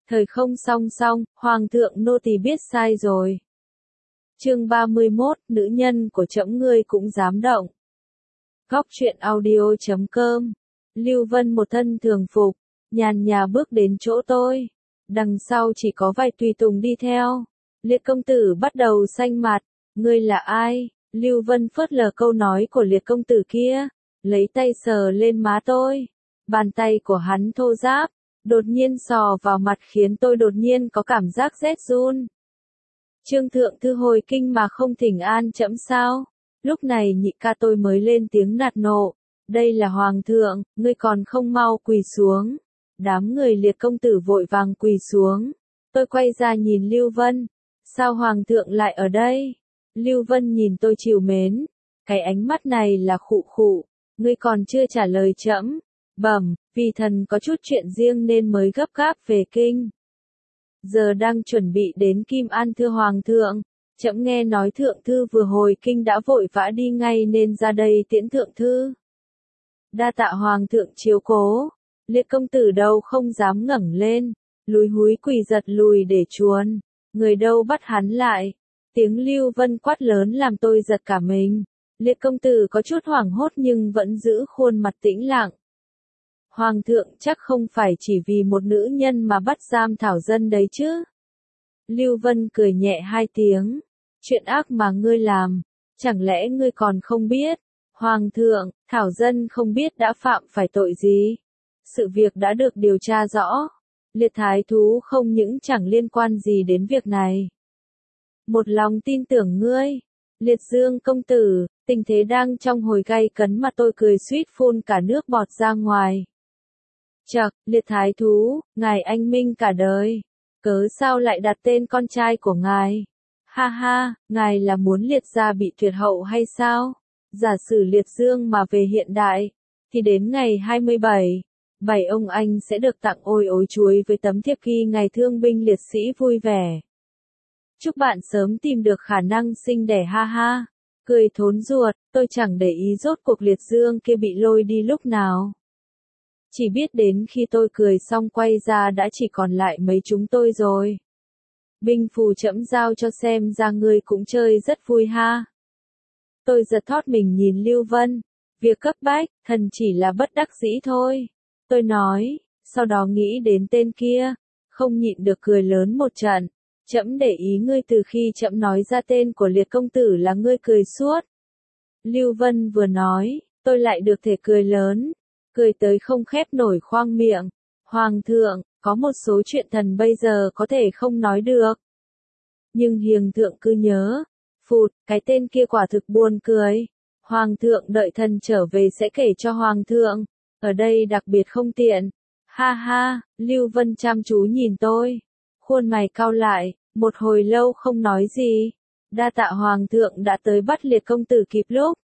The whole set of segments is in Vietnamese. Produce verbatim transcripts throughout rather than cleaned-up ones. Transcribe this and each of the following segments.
Thời không song song, Hoàng thượng nô tỳ biết sai rồi. Chương ba mươi mốt, nữ nhân của trẫm ngươi cũng dám động. Góc truyện audio chấm com. Lưu Vân một thân thường phục, nhàn nhã bước đến chỗ tôi. Đằng sau chỉ có vài tùy tùng đi theo. Liệt công tử bắt đầu xanh mặt, ngươi là ai? Lưu Vân phớt lờ câu nói của liệt công tử kia, lấy tay sờ lên má tôi. Bàn tay của hắn thô ráp, đột nhiên sò vào mặt khiến tôi đột nhiên có cảm giác rét run. Trương thượng thư hồi kinh mà không thỉnh an trẫm sao? Lúc này nhị ca tôi mới lên tiếng nạt nộ. Đây là hoàng thượng, ngươi còn không mau quỳ xuống. Đám người liệt công tử vội vàng quỳ xuống. Tôi quay ra nhìn Lưu Vân. Sao hoàng thượng lại ở đây? Lưu Vân nhìn tôi trìu mến. Cái ánh mắt này là khụ khụ. Ngươi còn chưa trả lời trẫm. Bẩm, vì thần có chút chuyện riêng nên mới gấp gáp về kinh. Giờ đang chuẩn bị đến Kim An thưa hoàng thượng. Trẫm nghe nói thượng thư vừa hồi kinh đã vội vã đi ngay nên ra đây tiễn thượng thư. Đa tạ hoàng thượng chiếu cố. Liệt công tử đâu không dám ngẩng lên, lúi húi quỳ giật lùi để chuồn. Người đâu bắt hắn lại. Tiếng Lưu Vân quát lớn làm tôi giật cả mình. Liệt công tử có chút hoảng hốt nhưng vẫn giữ khuôn mặt tĩnh lặng. Hoàng thượng chắc không phải chỉ vì một nữ nhân mà bắt giam thảo dân đấy chứ. Lưu Vân cười nhẹ hai tiếng. Chuyện ác mà ngươi làm, chẳng lẽ ngươi còn không biết? Hoàng thượng, thảo dân không biết đã phạm phải tội gì. Sự việc đã được điều tra rõ. Liệt thái thú không những chẳng liên quan gì đến việc này. Một lòng tin tưởng ngươi. Liệt Dương công tử, tình thế đang trong hồi gay cấn mà tôi cười suýt phun cả nước bọt ra ngoài. Chậc, liệt thái thú, ngài anh minh cả đời. Cớ sao lại đặt tên con trai của ngài? Ha ha, ngài là muốn liệt gia bị tuyệt hậu hay sao? Giả sử liệt Dương mà về hiện đại, thì đến ngày hai mươi bảy, bảy ông anh sẽ được tặng ôi ối chuối với tấm thiệp ghi ngày thương binh liệt sĩ vui vẻ. Chúc bạn sớm tìm được khả năng sinh đẻ ha ha. Cười thốn ruột, tôi chẳng để ý rốt cuộc liệt Dương kia bị lôi đi lúc nào. Chỉ biết đến khi tôi cười xong quay ra đã chỉ còn lại mấy chúng tôi rồi. Binh phù trẫm giao cho xem ra ngươi cũng chơi rất vui ha. Tôi giật thót mình nhìn Lưu Vân. Việc cấp bách, thần chỉ là bất đắc dĩ thôi. Tôi nói, sau đó nghĩ đến tên kia. Không nhịn được cười lớn một trận. Trẫm để ý ngươi từ khi trẫm nói ra tên của liệt công tử là ngươi cười suốt. Lưu Vân vừa nói, tôi lại được thể cười lớn. Cười tới không khép nổi khoang miệng. Hoàng thượng, có một số chuyện thần bây giờ có thể không nói được. Nhưng hiền thượng cứ nhớ. Phụt, cái tên kia quả thực buồn cười. Hoàng thượng đợi thần trở về sẽ kể cho hoàng thượng. Ở đây đặc biệt không tiện. Ha ha, Lưu Vân chăm chú nhìn tôi. Khuôn mày cau lại, một hồi lâu không nói gì. Đa tạ hoàng thượng đã tới bắt liệt công tử kịp lúc.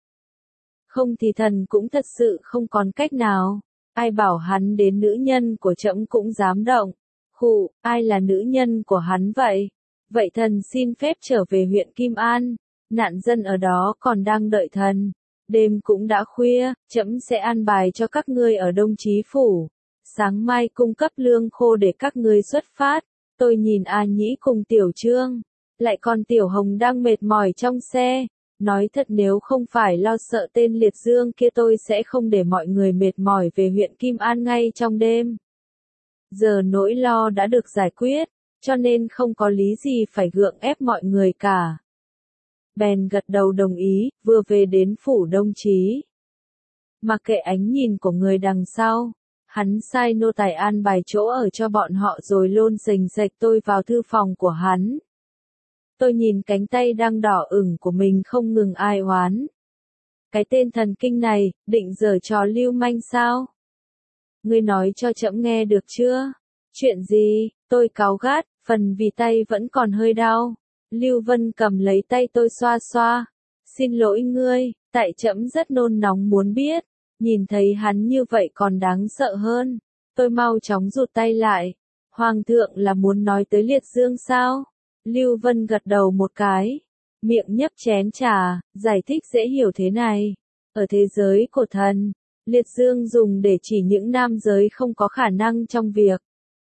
Không thì thần cũng thật sự không còn cách nào. Ai bảo hắn đến nữ nhân của trẫm cũng dám động. Khụ, ai là nữ nhân của hắn vậy? Vậy thần xin phép trở về huyện Kim An. Nạn dân ở đó còn đang đợi thần. Đêm cũng đã khuya, trẫm sẽ an bài cho các ngươi ở Đông Chí Phủ. Sáng mai cung cấp lương khô để các ngươi xuất phát. Tôi nhìn A Nhĩ cùng Tiểu Trương. Lại còn Tiểu Hồng đang mệt mỏi trong xe. Nói thật nếu không phải lo sợ tên liệt Dương kia tôi sẽ không để mọi người mệt mỏi về huyện Kim An ngay trong đêm. Giờ nỗi lo đã được giải quyết, cho nên không có lý gì phải gượng ép mọi người cả. Bèn gật đầu đồng ý, vừa về đến phủ Đông Chí. Mặc kệ ánh nhìn của người đằng sau, hắn sai nô tài an bài chỗ ở cho bọn họ rồi lôn sềnh sạch tôi vào thư phòng của hắn. Tôi nhìn cánh tay đang đỏ ửng của mình không ngừng ai oán. Cái tên thần kinh này, định giở trò lưu manh sao? Ngươi nói cho trẫm nghe được chưa? Chuyện gì? Tôi cáu gắt, phần vì tay vẫn còn hơi đau. Lưu Vân cầm lấy tay tôi xoa xoa. Xin lỗi ngươi, tại trẫm rất nôn nóng muốn biết. Nhìn thấy hắn như vậy còn đáng sợ hơn. Tôi mau chóng rụt tay lại. Hoàng thượng là muốn nói tới liệt Dương sao? Lưu Vân gật đầu một cái. Miệng nhấp chén trà, giải thích dễ hiểu thế này. Ở thế giới của thần, liệt dương dùng để chỉ những nam giới không có khả năng trong việc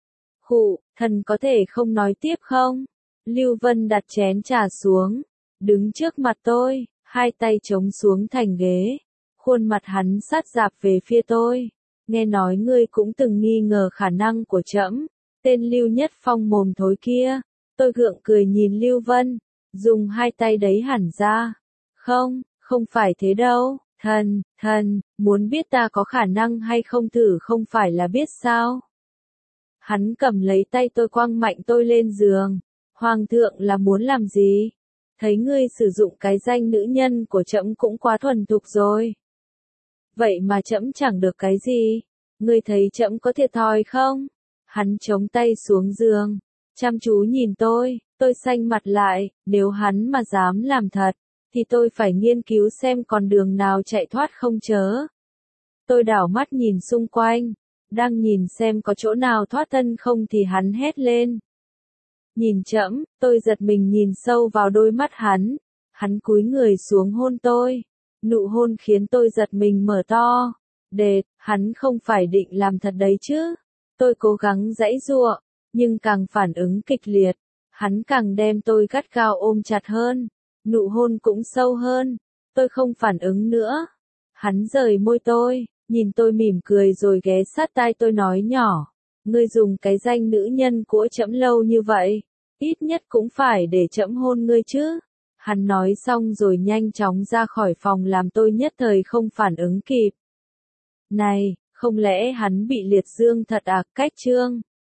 Khụ, thần có thể không nói tiếp không? Lưu Vân đặt chén trà xuống, đứng trước mặt tôi, hai tay chống xuống thành ghế, khuôn mặt hắn sát dạp về phía tôi. Nghe nói ngươi cũng từng nghi ngờ khả năng của trẫm, tên Lưu Nhất Phong mồm thối kia. Tôi gượng cười nhìn Lưu Vân, dùng hai tay đấy hẳn ra. Không, không phải thế đâu, thần, thần, muốn biết ta có khả năng hay không thử không phải là biết sao. Hắn cầm lấy tay tôi quăng mạnh tôi lên giường. Hoàng thượng là muốn làm gì? Thấy ngươi sử dụng cái danh nữ nhân của trẫm cũng quá thuần thục rồi. Vậy mà trẫm chẳng được cái gì. Ngươi thấy trẫm có thiệt thòi không? Hắn chống tay xuống giường, chăm chú nhìn tôi, tôi xanh mặt lại, nếu hắn mà dám làm thật, thì tôi phải nghiên cứu xem còn đường nào chạy thoát không chớ. Tôi đảo mắt nhìn xung quanh, đang nhìn xem có chỗ nào thoát thân không thì hắn hét lên. Nhìn trẫm, tôi giật mình nhìn sâu vào đôi mắt hắn, hắn cúi người xuống hôn tôi, nụ hôn khiến tôi giật mình mở to. Đệt, hắn không phải định làm thật đấy chứ. Tôi cố gắng giãy giụa, nhưng càng phản ứng kịch liệt, hắn càng đem tôi gắt gao ôm chặt hơn, nụ hôn cũng sâu hơn. Tôi không phản ứng nữa. Hắn rời môi tôi, nhìn tôi mỉm cười rồi ghé sát tai tôi nói nhỏ, ngươi dùng cái danh nữ nhân của trẫm lâu như vậy, ít nhất cũng phải để trẫm hôn ngươi chứ. Hắn nói xong rồi nhanh chóng ra khỏi phòng làm tôi nhất thời không phản ứng kịp. Này, không lẽ hắn bị liệt dương thật à? Cách chương